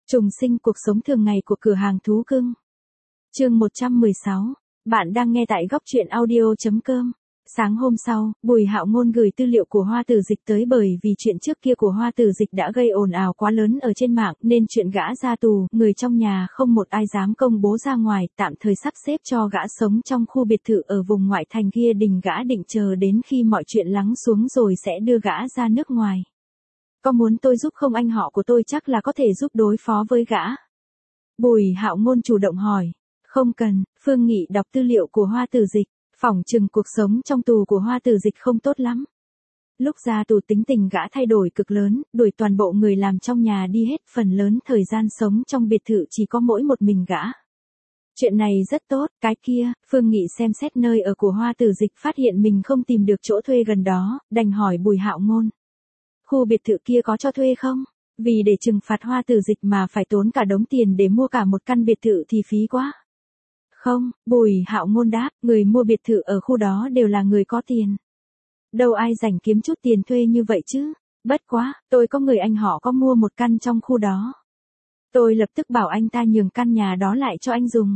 Trùng sinh cuộc sống thường ngày của cửa hàng thú cưng. Chương 116. Bạn đang nghe tại góc truyện audio.com. Sáng hôm sau, Bùi Hạo Ngôn gửi tư liệu của Hoa Tử Dịch tới bởi vì chuyện trước kia của Hoa Tử Dịch đã gây ồn ào quá lớn ở trên mạng nên chuyện gã ra tù, người trong nhà không một ai dám công bố ra ngoài, tạm thời sắp xếp cho gã sống trong khu biệt thự ở vùng ngoại thành kia đình gã định chờ đến khi mọi chuyện lắng xuống rồi sẽ đưa gã ra nước ngoài. Có muốn tôi giúp không, anh họ của tôi chắc là có thể giúp đối phó với gã. Bùi Hạo Ngôn chủ động hỏi. Không cần, Phương Nghị đọc tư liệu của Hoa Tử Dịch, phỏng chừng cuộc sống trong tù của Hoa Tử Dịch không tốt lắm. Lúc ra tù tính tình gã thay đổi cực lớn, đuổi toàn bộ người làm trong nhà đi hết, phần lớn thời gian sống trong biệt thự chỉ có mỗi một mình gã. Chuyện này rất tốt, cái kia, Phương Nghị xem xét nơi ở của Hoa Tử Dịch phát hiện mình không tìm được chỗ thuê gần đó, đành hỏi Bùi Hạo Ngôn. Khu biệt thự kia có cho thuê không? Vì để trừng phạt Hoa Tử Dịch mà phải tốn cả đống tiền để mua cả một căn biệt thự thì phí quá. Không, Bùi Hạo Ngôn đáp, người mua biệt thự ở khu đó đều là người có tiền. Đâu ai rảnh kiếm chút tiền thuê như vậy chứ? Bất quá, tôi có người anh họ có mua một căn trong khu đó. Tôi lập tức bảo anh ta nhường căn nhà đó lại cho anh dùng.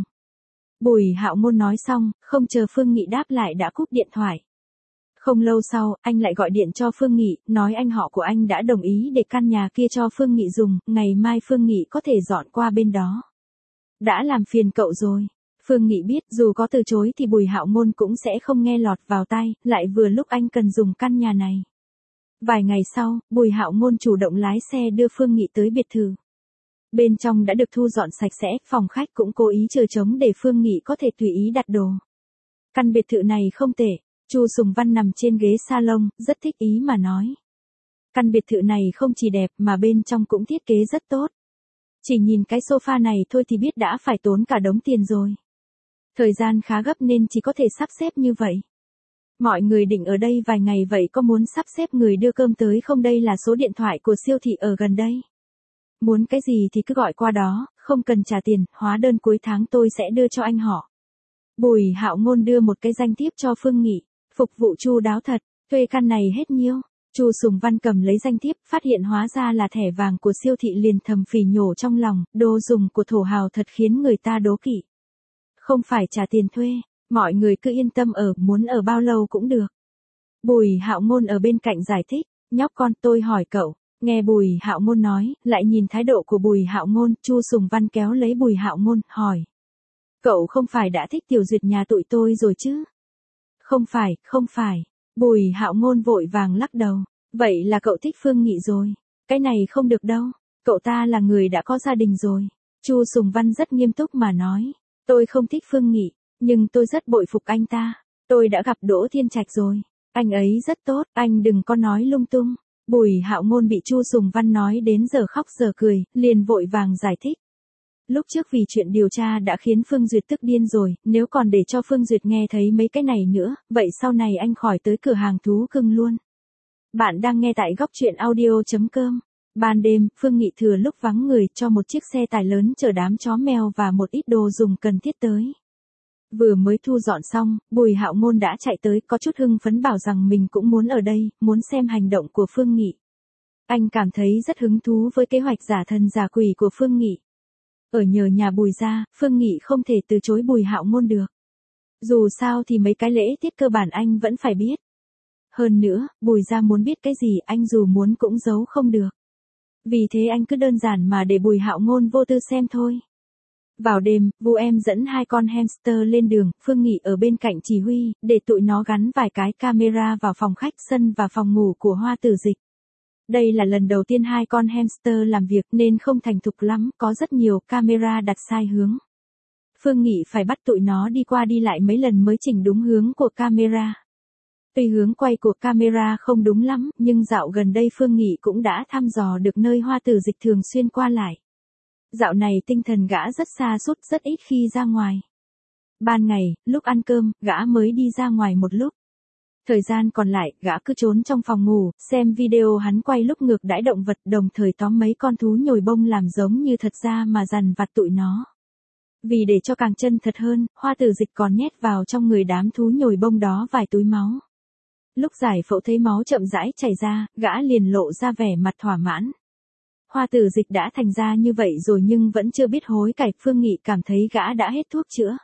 Bùi Hạo Ngôn nói xong, không chờ Phương Nghị đáp lại đã cúp điện thoại. Không lâu sau, anh lại gọi điện cho Phương Nghị, nói anh họ của anh đã đồng ý để căn nhà kia cho Phương Nghị dùng, ngày mai Phương Nghị có thể dọn qua bên đó. Đã làm phiền cậu rồi. Phương Nghị biết dù có từ chối thì Bùi Hạo Ngôn cũng sẽ không nghe lọt vào tai, lại vừa lúc anh cần dùng căn nhà này. Vài ngày sau, Bùi Hạo Ngôn chủ động lái xe đưa Phương Nghị tới biệt thự. Bên trong đã được thu dọn sạch sẽ, phòng khách cũng cố ý chừa trống để Phương Nghị có thể tùy ý đặt đồ. Căn biệt thự này không tệ. Chu Sùng Văn nằm trên ghế salon, rất thích ý mà nói. Căn biệt thự này không chỉ đẹp mà bên trong cũng thiết kế rất tốt. Chỉ nhìn cái sofa này thôi thì biết đã phải tốn cả đống tiền rồi. Thời gian khá gấp nên chỉ có thể sắp xếp như vậy. Mọi người định ở đây vài ngày vậy có muốn sắp xếp người đưa cơm tới không? Đây là số điện thoại của siêu thị ở gần đây. Muốn cái gì thì cứ gọi qua đó, không cần trả tiền, hóa đơn cuối tháng tôi sẽ đưa cho anh họ. Bùi Hạo Ngôn đưa một cái danh thiếp cho Phương Nghị. Phục vụ chu đáo thật, thuê căn này hết nhiêu? Chu Sùng Văn cầm lấy danh thiếp, phát hiện hóa ra là thẻ vàng của siêu thị liền thầm phỉ nhổ trong lòng, đồ dùng của thổ hào thật khiến người ta đố kỵ. Không phải trả tiền thuê, mọi người cứ yên tâm ở, muốn ở bao lâu cũng được. Bùi Hạo Ngôn ở bên cạnh giải thích, nhóc con tôi hỏi cậu, nghe Bùi Hạo Ngôn nói, lại nhìn thái độ của Bùi Hạo Ngôn, Chu Sùng Văn kéo lấy Bùi Hạo Ngôn, hỏi. Cậu không phải đã thích Tiểu Duyệt nhà tụi tôi rồi chứ? Không phải. Bùi Hạo Ngôn vội vàng lắc đầu. Vậy là cậu thích Phương Nghị rồi. Cái này không được đâu. Cậu ta là người đã có gia đình rồi. Chu Sùng Văn rất nghiêm túc mà nói. Tôi không thích Phương Nghị, nhưng tôi rất bội phục anh ta. Tôi đã gặp Đỗ Thiên Trạch rồi. Anh ấy rất tốt, anh đừng có nói lung tung. Bùi Hạo Ngôn bị Chu Sùng Văn nói đến giờ khóc giờ cười, liền vội vàng giải thích. Lúc trước vì chuyện điều tra đã khiến Phương Duyệt tức điên rồi, nếu còn để cho Phương Duyệt nghe thấy mấy cái này nữa, vậy sau này anh khỏi tới cửa hàng thú cưng luôn. Bạn đang nghe tại góc truyện audio.com. Ban đêm, Phương Nghị thừa lúc vắng người cho một chiếc xe tải lớn chở đám chó mèo và một ít đồ dùng cần thiết tới. Vừa mới thu dọn xong, Bùi Hạo Ngôn đã chạy tới có chút hưng phấn bảo rằng mình cũng muốn ở đây, muốn xem hành động của Phương Nghị. Anh cảm thấy rất hứng thú với kế hoạch giả thần giả quỷ của Phương Nghị. Ở nhờ nhà Bùi ra, Phương Nghị không thể từ chối Bùi Hạo Ngôn được. Dù sao thì mấy cái lễ tiết cơ bản anh vẫn phải biết. Hơn nữa, Bùi ra muốn biết cái gì anh dù muốn cũng giấu không được. Vì thế anh cứ đơn giản mà để Bùi Hạo Ngôn vô tư xem thôi. Vào đêm, Vu Em dẫn hai con hamster lên đường, Phương Nghị ở bên cạnh chỉ huy, để tụi nó gắn vài cái camera vào phòng khách, sân và phòng ngủ của Hoa Tử Dịch. Đây là lần đầu tiên hai con hamster làm việc nên không thành thục lắm, có rất nhiều camera đặt sai hướng. Phương Nghị phải bắt tụi nó đi qua đi lại mấy lần mới chỉnh đúng hướng của camera. Tuy hướng quay của camera không đúng lắm, nhưng dạo gần đây Phương Nghị cũng đã thăm dò được nơi Hoa Tử Dịch thường xuyên qua lại. Dạo này tinh thần gã rất sa sút, rất ít khi ra ngoài. Ban ngày, lúc ăn cơm, gã mới đi ra ngoài một lúc. Thời gian còn lại, gã cứ trốn trong phòng ngủ, xem video hắn quay lúc ngược đãi động vật, đồng thời tóm mấy con thú nhồi bông làm giống như thật ra mà dằn vặt tụi nó. Vì để cho càng chân thật hơn, Hoa Tử Dịch còn nhét vào trong người đám thú nhồi bông đó vài túi máu. Lúc giải phẫu thấy máu chậm rãi chảy ra, gã liền lộ ra vẻ mặt thỏa mãn. Hoa Tử Dịch đã thành ra như vậy rồi nhưng vẫn chưa biết hối cải, Phương Nghị cảm thấy gã đã hết thuốc chữa.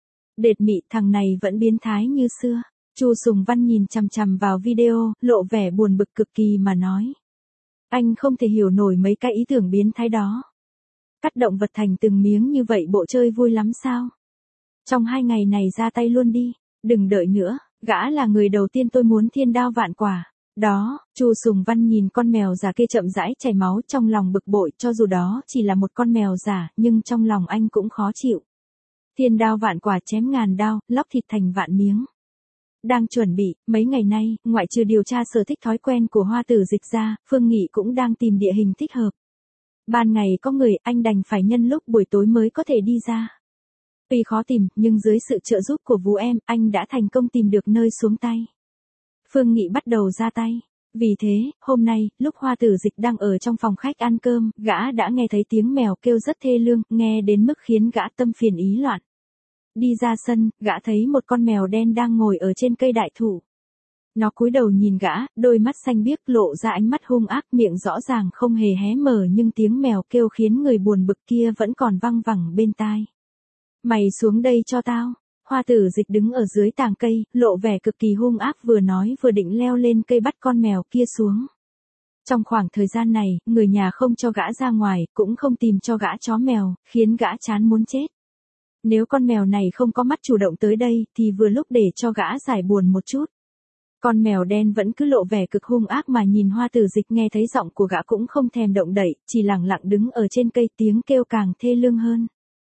Đệt mị, thằng này vẫn biến thái như xưa. Chu Sùng Văn nhìn chằm chằm vào video, lộ vẻ buồn bực cực kỳ mà nói. Anh không thể hiểu nổi mấy cái ý tưởng biến thái đó. Cắt động vật thành từng miếng như vậy bộ chơi vui lắm sao? Trong 2 ngày này ra tay luôn đi, đừng đợi nữa, gã là người đầu tiên tôi muốn thiên đao vạn quả. Đó, Chu Sùng Văn nhìn con mèo già kia chậm rãi chảy máu trong lòng bực bội, cho dù đó chỉ là một con mèo già, nhưng trong lòng anh cũng khó chịu. Thiên đao vạn quả chém ngàn đao, lóc thịt thành vạn miếng. Đang chuẩn bị, mấy ngày nay, ngoại trừ điều tra sở thích thói quen của Hoa Tử Dịch ra, Phương Nghị cũng đang tìm địa hình thích hợp. Ban ngày có người, anh đành phải nhân lúc buổi tối mới có thể đi ra. Tuy khó tìm, nhưng dưới sự trợ giúp của Vũ Em, anh đã thành công tìm được nơi xuống tay. Phương Nghị bắt đầu ra tay. Vì thế, hôm nay, lúc Hoa Tử Dịch đang ở trong phòng khách ăn cơm, gã đã nghe thấy tiếng mèo kêu rất thê lương, nghe đến mức khiến gã tâm phiền ý loạn. Đi ra sân, gã thấy một con mèo đen đang ngồi ở trên cây đại thụ. Nó cúi đầu nhìn gã, đôi mắt xanh biếc lộ ra ánh mắt hung ác, miệng rõ ràng không hề hé mở nhưng tiếng mèo kêu khiến người buồn bực kia vẫn còn văng vẳng bên tai. Mày xuống đây cho tao. Hoa Tử Dịch đứng ở dưới tàng cây, lộ vẻ cực kỳ hung ác, vừa nói vừa định leo lên cây bắt con mèo kia xuống. Trong khoảng thời gian này, người nhà không cho gã ra ngoài, cũng không tìm cho gã chó mèo, khiến gã chán muốn chết. Nếu con mèo này không có mắt chủ động tới đây, thì vừa lúc để cho gã giải buồn một chút. Con mèo đen vẫn cứ lộ vẻ cực hung ác mà nhìn Hoa Tử Dịch, nghe thấy giọng của gã cũng không thèm động đậy, chỉ lặng lặng đứng ở trên cây, tiếng kêu càng thê lương hơn.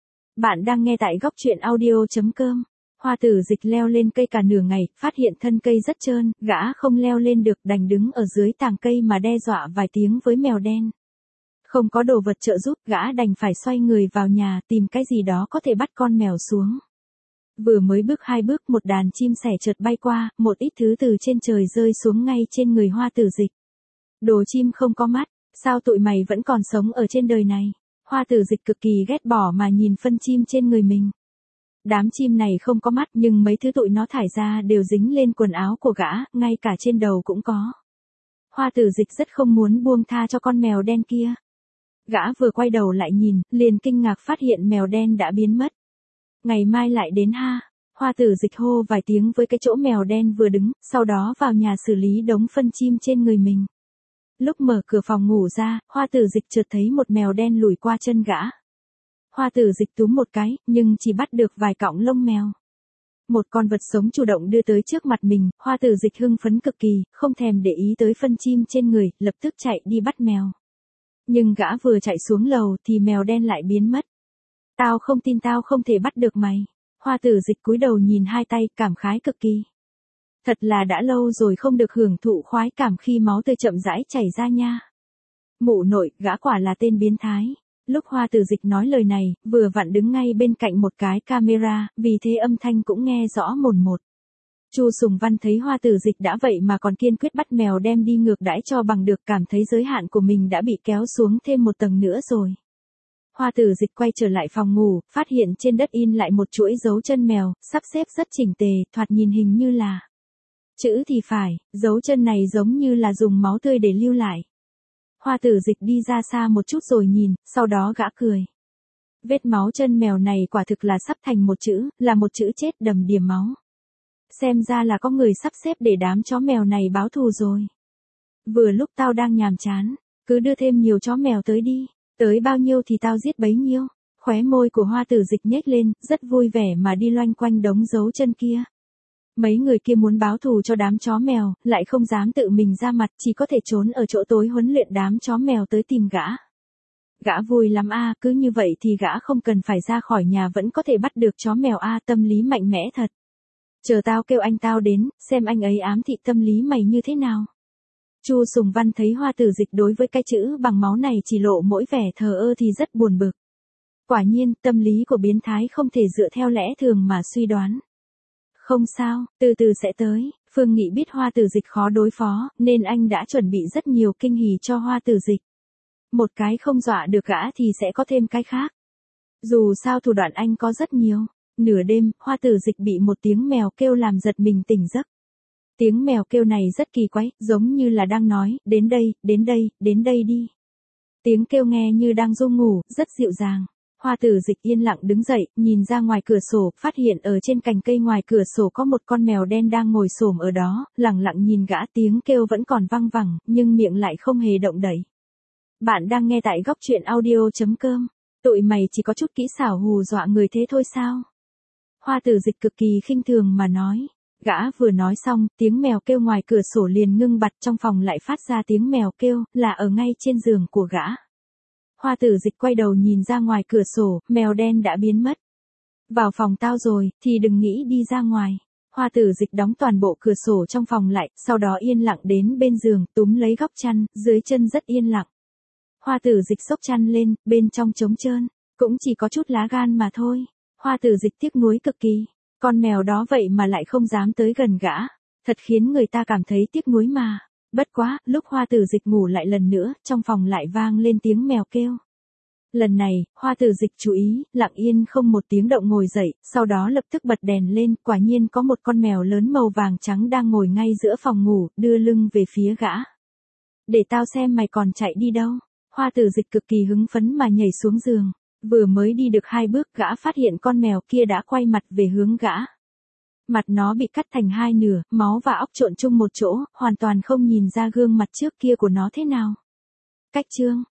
Bạn đang nghe tại góc truyện audio.com. Hoa Tử Dịch leo lên cây cả nửa ngày, phát hiện thân cây rất trơn, gã không leo lên được, đành đứng ở dưới tàng cây mà đe dọa vài tiếng với mèo đen. Không có đồ vật trợ giúp, gã đành phải xoay người vào nhà, tìm cái gì đó có thể bắt con mèo xuống. Vừa mới bước 2 bước, một đàn chim sẻ chợt bay qua, một ít thứ từ trên trời rơi xuống ngay trên người Hoa Tử Dịch. Đồ chim không có mắt, sao tụi mày vẫn còn sống ở trên đời này? Hoa Tử Dịch cực kỳ ghét bỏ mà nhìn phân chim trên người mình. Đám chim này không có mắt nhưng mấy thứ tụi nó thải ra đều dính lên quần áo của gã, ngay cả trên đầu cũng có. Hoa Tử Dịch rất không muốn buông tha cho con mèo đen kia. Gã vừa quay đầu lại nhìn, liền kinh ngạc phát hiện mèo đen đã biến mất. Ngày mai lại đến ha. Hoa Tử Dịch hô vài tiếng với cái chỗ mèo đen vừa đứng, sau đó vào nhà xử lý đống phân chim trên người mình. Lúc mở cửa phòng ngủ ra, Hoa Tử Dịch chợt thấy một mèo đen lùi qua chân gã. Hoa Tử Dịch túm một cái, nhưng chỉ bắt được vài cọng lông mèo. Một con vật sống chủ động đưa tới trước mặt mình, Hoa Tử Dịch hưng phấn cực kỳ, không thèm để ý tới phân chim trên người, lập tức chạy đi bắt mèo. Nhưng gã vừa chạy xuống lầu thì mèo đen lại biến mất. Tao không tin tao không thể bắt được mày. Hoa Tử Dịch cúi đầu nhìn hai tay, cảm khái cực kỳ. Thật là đã lâu rồi không được hưởng thụ khoái cảm khi máu tươi chậm rãi chảy ra nha. Mụ nội, gã quả là tên biến thái. Lúc Hoa Tử Dịch nói lời này, vừa vặn đứng ngay bên cạnh một cái camera, vì thế âm thanh cũng nghe rõ mồn một. Chu Sùng Văn thấy Hoa Tử Dịch đã vậy mà còn kiên quyết bắt mèo đem đi ngược đãi cho bằng được, cảm thấy giới hạn của mình đã bị kéo xuống thêm một tầng nữa rồi. Hoa Tử Dịch quay trở lại phòng ngủ, phát hiện trên đất in lại một chuỗi dấu chân mèo, sắp xếp rất chỉnh tề, thoạt nhìn hình như là chữ thì phải, dấu chân này giống như là dùng máu tươi để lưu lại. Hoa Tử Dịch đi ra xa một chút rồi nhìn, sau đó gã cười. Vết máu chân mèo này quả thực là sắp thành một chữ, là một chữ chết đầm đìa máu. Xem ra là có người sắp xếp để đám chó mèo này báo thù rồi. Vừa lúc tao đang nhàm chán, cứ đưa thêm nhiều chó mèo tới đi, tới bao nhiêu thì tao giết bấy nhiêu. Khóe môi của Hoa Tử Dịch nhếch lên, rất vui vẻ mà đi loanh quanh đống dấu chân kia. Mấy người kia muốn báo thù cho đám chó mèo, lại không dám tự mình ra mặt, chỉ có thể trốn ở chỗ tối huấn luyện đám chó mèo tới tìm gã. Gã vui lắm a, cứ như vậy thì gã không cần phải ra khỏi nhà vẫn có thể bắt được chó mèo a, tâm lý mạnh mẽ thật. Chờ tao kêu anh tao đến, xem anh ấy ám thị tâm lý mày như thế nào. Chu Sùng Văn thấy Hoa Tử Dịch đối với cái chữ bằng máu này chỉ lộ mỗi vẻ thờ ơ thì rất buồn bực. Quả nhiên, tâm lý của biến thái không thể dựa theo lẽ thường mà suy đoán. Không sao, từ từ sẽ tới. Phương Nghị biết Hoa Tử Dịch khó đối phó, nên anh đã chuẩn bị rất nhiều kinh hỉ cho Hoa Tử Dịch. Một cái không dọa được gã thì sẽ có thêm cái khác. Dù sao thủ đoạn anh có rất nhiều. Nửa đêm, Hoa Tử Dịch bị một tiếng mèo kêu làm giật mình tỉnh giấc. Tiếng mèo kêu này rất kỳ quái, giống như là đang nói, đến đây, đến đây, đến đây đi. Tiếng kêu nghe như đang ru ngủ, rất dịu dàng. Hoa Tử Dịch yên lặng đứng dậy, nhìn ra ngoài cửa sổ, phát hiện ở trên cành cây ngoài cửa sổ có một con mèo đen đang ngồi xổm ở đó, lẳng lặng nhìn gã, tiếng kêu vẫn còn văng vẳng, nhưng miệng lại không hề động đậy. Bạn đang nghe tại góc truyện audio.com. Tụi mày chỉ có chút kỹ xảo hù dọa người thế thôi sao? Hoa Tử Dịch cực kỳ khinh thường mà nói. Gã vừa nói xong, tiếng mèo kêu ngoài cửa sổ liền ngưng bặt, trong phòng lại phát ra tiếng mèo kêu, là ở ngay trên giường của gã. Hoa Tử Dịch quay đầu nhìn ra ngoài cửa sổ, mèo đen đã biến mất. Vào phòng tao rồi, thì đừng nghĩ đi ra ngoài. Hoa Tử Dịch đóng toàn bộ cửa sổ trong phòng lại, sau đó yên lặng đến bên giường, túm lấy góc chăn, dưới chân rất yên lặng. Hoa Tử Dịch xốc chăn lên, bên trong trống trơn, cũng chỉ có chút lá gan mà thôi. Hoa Tử Dịch tiếc nuối cực kỳ, con mèo đó vậy mà lại không dám tới gần gã, thật khiến người ta cảm thấy tiếc nuối mà. Bất quá, lúc Hoa Tử Dịch ngủ lại lần nữa, trong phòng lại vang lên tiếng mèo kêu. Lần này, Hoa Tử Dịch chú ý, lặng yên không một tiếng động ngồi dậy, sau đó lập tức bật đèn lên, quả nhiên có một con mèo lớn màu vàng trắng đang ngồi ngay giữa phòng ngủ, đưa lưng về phía gã. Để tao xem mày còn chạy đi đâu. Hoa Tử Dịch cực kỳ hứng phấn mà nhảy xuống giường. Vừa mới đi được 2 bước, gã phát hiện con mèo kia đã quay mặt về hướng gã. Mặt nó bị cắt thành 2 nửa, máu và óc trộn chung một chỗ, hoàn toàn không nhìn ra gương mặt trước kia của nó thế nào. Cách chương